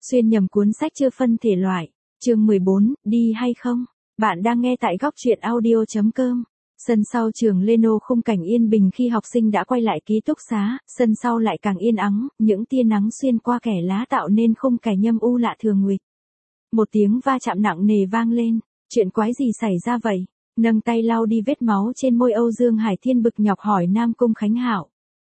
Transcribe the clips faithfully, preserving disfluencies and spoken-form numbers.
Xuyên nhầm cuốn sách chưa phân thể loại. Chương mười bốn, đi hay không? Bạn đang nghe tại góc truyện audio chấm com. Sân sau trường Leno khung cảnh yên bình khi học sinh đã quay lại ký túc xá, sân sau lại càng yên ắng, những tia nắng xuyên qua kẽ lá tạo nên khung cảnh nhâm u lạ thường nguỵt. Một tiếng va chạm nặng nề vang lên, chuyện quái gì xảy ra vậy? Nâng tay lau đi vết máu trên môi Âu Dương Hải Thiên bực nhọc hỏi Nam Cung Khánh Hạo.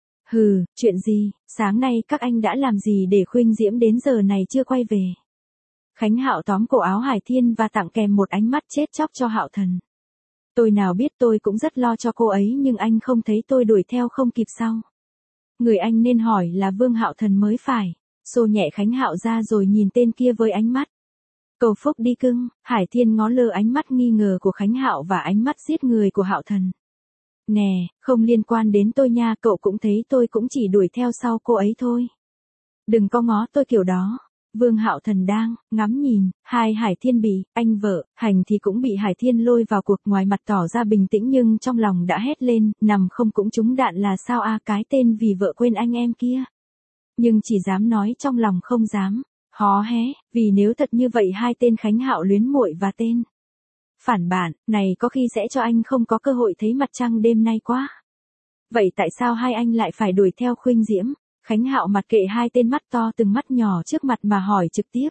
Hừ, chuyện gì, sáng nay các anh đã làm gì để Khuynh Diễm đến giờ này chưa quay về? Khánh Hạo tóm cổ áo Hải Thiên và tặng kèm một ánh mắt chết chóc cho Hạo Thần. Tôi nào biết, tôi cũng rất lo cho cô ấy nhưng anh không thấy tôi đuổi theo không kịp sao? Người anh nên hỏi là Vương Hạo Thần mới phải. Xô nhẹ Khánh Hạo ra rồi nhìn tên kia với ánh mắt. Cầu phúc đi cưng. Hải Thiên ngó lơ ánh mắt nghi ngờ của Khánh Hạo và ánh mắt giết người của Hạo Thần. Nè, không liên quan đến tôi nha, cậu cũng thấy tôi cũng chỉ đuổi theo sau cô ấy thôi. Đừng có ngó tôi kiểu đó. Vương Hạo Thần đang ngắm nhìn, hai Hải Thiên bị, anh vợ, Hành thì cũng bị Hải Thiên lôi vào cuộc, ngoài mặt tỏ ra bình tĩnh nhưng trong lòng đã hét lên, nằm không cũng trúng đạn là sao a, cái tên vì vợ quên anh em kia. Nhưng chỉ dám nói trong lòng không dám, hó hé, vì nếu thật như vậy hai tên Khánh Hạo luyến muội và tên phản bạn, này có khi sẽ cho anh không có cơ hội thấy mặt trăng đêm nay quá. Vậy tại sao hai anh lại phải đuổi theo Khuynh Diễm? Khánh Hạo mặc kệ hai tên mắt to từng mắt nhỏ trước mặt mà hỏi trực tiếp.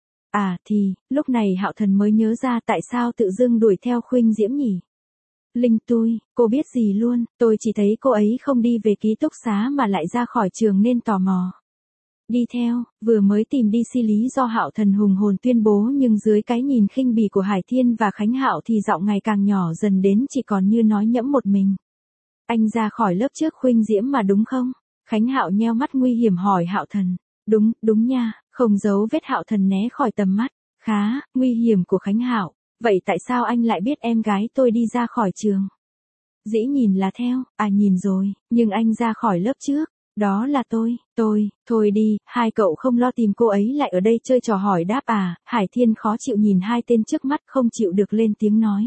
À thì, lúc này Hạo Thần mới nhớ ra tại sao tự dưng đuổi theo Khuynh Diễm nhỉ? Linh tui, cô biết gì luôn, tôi chỉ thấy cô ấy không đi về ký túc xá mà lại ra khỏi trường nên tò mò. Đi theo, vừa mới tìm đi si lý do Hạo Thần hùng hồn tuyên bố, nhưng dưới cái nhìn khinh bỉ của Hải Thiên và Khánh Hạo thì giọng ngày càng nhỏ dần đến chỉ còn như nói nhẫm một mình. Anh ra khỏi lớp trước Khuynh Diễm mà đúng không? Khánh Hạo nheo mắt nguy hiểm hỏi Hạo Thần. Đúng, đúng nha, không giấu vết. Hạo Thần né khỏi tầm mắt. Khá, nguy hiểm của Khánh Hạo. Vậy tại sao anh lại biết em gái tôi đi ra khỏi trường? Dĩ nhìn là theo, à nhìn rồi, nhưng anh ra khỏi lớp trước. Đó là tôi, tôi, thôi đi, hai cậu không lo tìm cô ấy lại ở đây chơi trò hỏi đáp à? Hải Thiên khó chịu nhìn hai tên trước mắt không chịu được lên tiếng nói.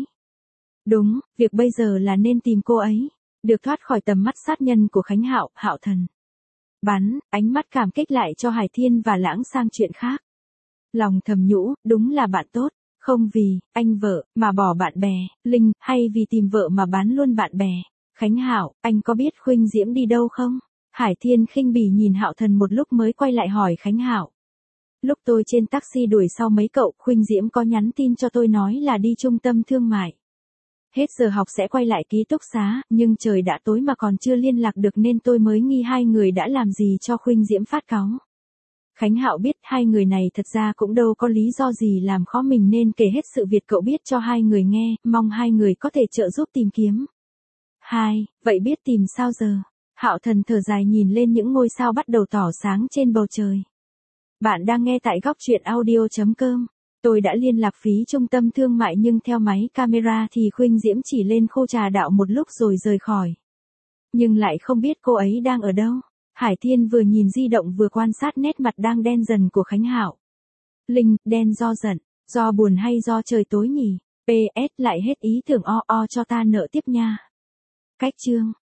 Đúng, việc bây giờ là nên tìm cô ấy. Được thoát khỏi tầm mắt sát nhân của Khánh Hạo, Hạo Thần bắn ánh mắt cảm kích lại cho Hải Thiên và lãng sang chuyện khác. Lòng thầm nhũ, đúng là bạn tốt, không vì anh vợ mà bỏ bạn bè, Linh, hay vì tìm vợ mà bán luôn bạn bè. Khánh Hạo, anh có biết Khuynh Diễm đi đâu không? Hải Thiên khinh bỉ nhìn Hạo Thần một lúc mới quay lại hỏi Khánh Hạo. Lúc tôi trên taxi đuổi sau mấy cậu, Khuynh Diễm có nhắn tin cho tôi nói là đi trung tâm thương mại. Hết giờ học sẽ quay lại ký túc xá, nhưng trời đã tối mà còn chưa liên lạc được nên tôi mới nghi hai người đã làm gì cho Khuynh Diễm phát cáu. Khánh Hạo biết hai người này thật ra cũng đâu có lý do gì làm khó mình nên kể hết sự việc cậu biết cho hai người nghe, mong hai người có thể trợ giúp tìm kiếm. Hai, vậy biết tìm sao giờ? Hạo Thần thở dài nhìn lên những ngôi sao bắt đầu tỏ sáng trên bầu trời. Bạn đang nghe tại góc truyện audio chấm com. Tôi đã liên lạc phí trung tâm thương mại nhưng theo máy camera thì Khuynh Diễm chỉ lên khu trà đạo một lúc rồi rời khỏi. Nhưng lại không biết cô ấy đang ở đâu. Hải Thiên vừa nhìn di động vừa quan sát nét mặt đang đen dần của Khánh Hạo. Linh, đen do giận, do buồn hay do trời tối nhỉ? pê ét lại hết ý tưởng o o cho ta nợ tiếp nha. Cách chương.